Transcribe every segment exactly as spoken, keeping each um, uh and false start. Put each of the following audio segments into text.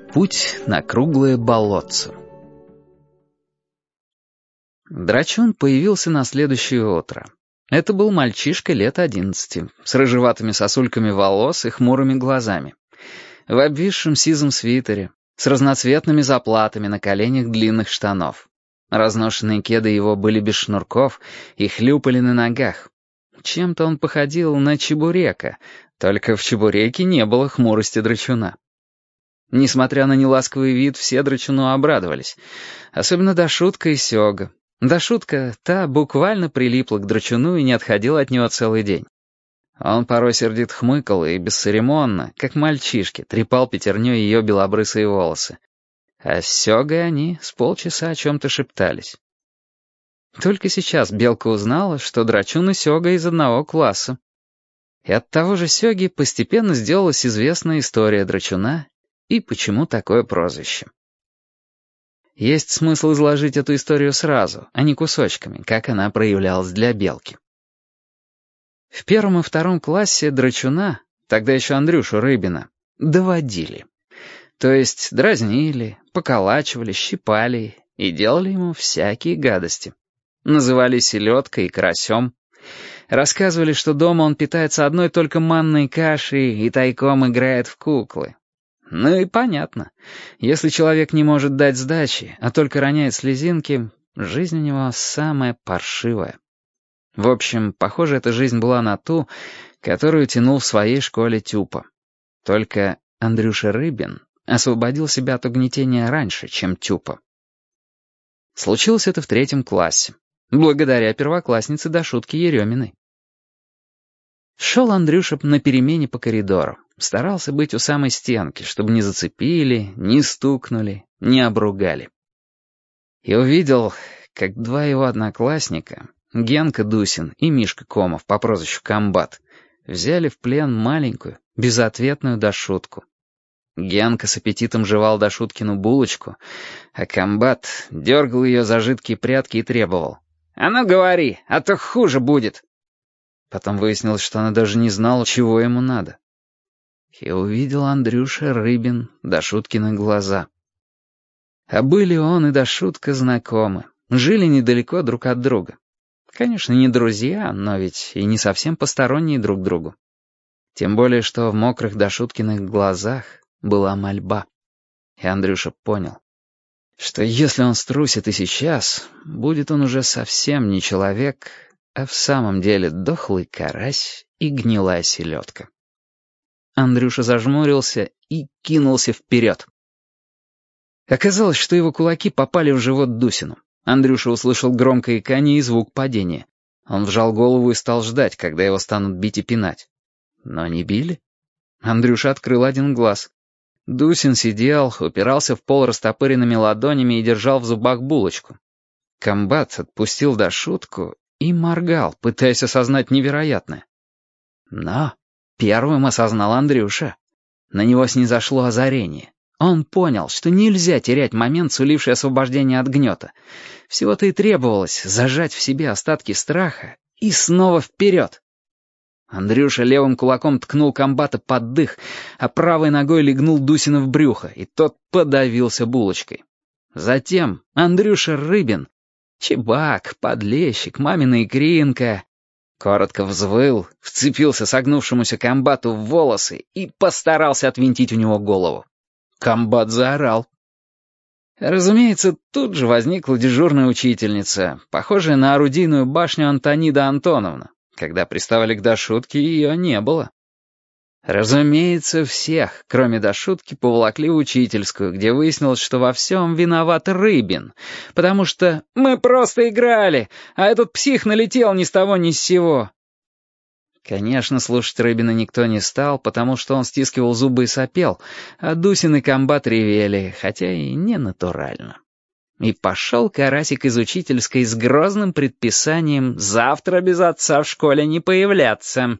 Путь на круглое болотце. Драчун появился на следующее утро. Это был мальчишка лет одиннадцати, с рыжеватыми сосульками волос и хмурыми глазами, в обвисшем сизом свитере, с разноцветными заплатами на коленях длинных штанов. Разношенные кеды его были без шнурков и хлюпали на ногах. Чем-то он походил на чебурека, только в чебуреке не было хмурости драчуна. Несмотря на неласковый вид, все драчуну обрадовались, особенно Дашутка и Сёга. Дашутка, та буквально прилипла к драчуну и не отходила от него целый день. Он порой сердито хмыкал и бесцеремонно, как мальчишки, трепал пятерней ее белобрысые волосы. А с Сёгой они с полчаса о чем-то шептались. Только сейчас Белка узнала, что драчун и Сёга из одного класса. И от того же Сёги постепенно сделалась известная история драчуна и почему такое прозвище. Есть смысл изложить эту историю сразу, а не кусочками, как она проявлялась для Белки. В первом и втором классе драчуна, тогда еще Андрюшу Рыбина, доводили. То есть дразнили, поколачивали, щипали и делали ему всякие гадости. Называли селедкой и карасем. Рассказывали, что дома он питается одной только манной кашей и тайком играет в куклы. Ну и понятно. Если человек не может дать сдачи, а только роняет слезинки, жизнь у него самая паршивая. В общем, похоже, эта жизнь была на ту, которую тянул в своей школе Тюпа. Только Андрюша Рыбин освободил себя от угнетения раньше, чем Тюпа. Случилось это в третьем классе, благодаря первокласснице Дашутке Ереминой. Шел Андрюша на перемене по коридору. Старался быть у самой стенки, чтобы не зацепили, не стукнули, не обругали. И увидел, как два его одноклассника, Генка Дусин и Мишка Комов по прозвищу Комбат, взяли в плен маленькую, безответную Дашутку. Генка с аппетитом жевал Дашуткину булочку, а Комбат дергал ее за жидкие прядки и требовал: «А ну говори, а то хуже будет!» Потом выяснилось, что она даже не знала, чего ему надо. И увидел Андрюша Рыбин Дашуткины глаза. А были он и Дашутка знакомы, жили недалеко друг от друга. Конечно, не друзья, но ведь и не совсем посторонние друг другу. Тем более, что в мокрых Дашуткиных глазах была мольба. И Андрюша понял, что если он струсит и сейчас, будет он уже совсем не человек, а в самом деле дохлый карась и гнилая селедка. Андрюша зажмурился и кинулся вперед. Оказалось, что его кулаки попали в живот Дусину. Андрюша услышал громкое икание и звук падения. Он вжал голову и стал ждать, когда его станут бить и пинать. Но не били. Андрюша открыл один глаз. Дусин сидел, упирался в пол растопыренными ладонями и держал в зубах булочку. Комбат отпустил Дашутку и моргал, пытаясь осознать невероятное. Но первым осознал Андрюша. На него снизошло озарение. Он понял, что нельзя терять момент, суливший освобождение от гнета. Всего-то и требовалось зажать в себе остатки страха и снова вперед. Андрюша левым кулаком ткнул Комбата под дых, а правой ногой легнул Дусина в брюхо, и тот подавился булочкой. Затем Андрюша Рыбин, чебак, подлещик, мамина икринка, коротко взвыл, вцепился согнувшемуся Комбату в волосы и постарался отвинтить у него голову. Комбат заорал. Разумеется, тут же возникла дежурная учительница, похожая на орудийную башню Антонида Антоновна. Когда приставали к Дашутке, ее не было. Разумеется, всех, кроме Дашутки, поволокли в учительскую, где выяснилось, что во всем виноват Рыбин, потому что «мы просто играли, а этот псих налетел ни с того ни с сего». Конечно, слушать Рыбина никто не стал, потому что он стискивал зубы и сопел, а Дусин и Комбат ревели, хотя и не натурально. И пошел Карасик из учительской с грозным предписанием завтра без отца в школе не появляться.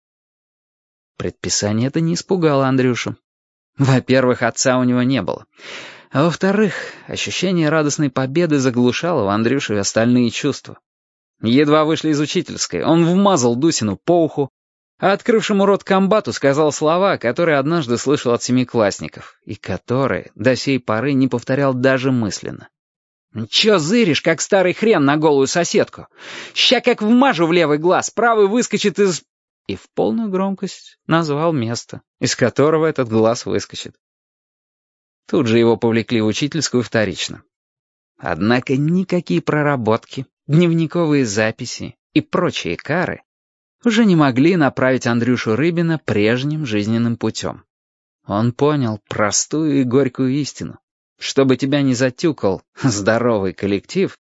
Предписание это не испугало Андрюшу. Во-первых, отца у него не было. А во-вторых, ощущение радостной победы заглушало в Андрюше остальные чувства. Едва вышли из учительской, он вмазал Дусину по уху, А открывшему рот комбату сказал слова, которые однажды слышал от семиклассников, и которые до сей поры не повторял даже мысленно. «Чё зыришь, как старый хрен на голую соседку? Ща как вмажу в левый глаз, правый выскочит из...» И в полную громкость назвал место, из которого этот глаз выскочит. Тут же его повлекли в учительскую вторично. Однако никакие проработки, дневниковые записи и прочие кары уже не могли направить Андрюшу Рыбина прежним жизненным путем. Он понял простую и горькую истину. Чтобы тебя не затюкал здоровый коллектив,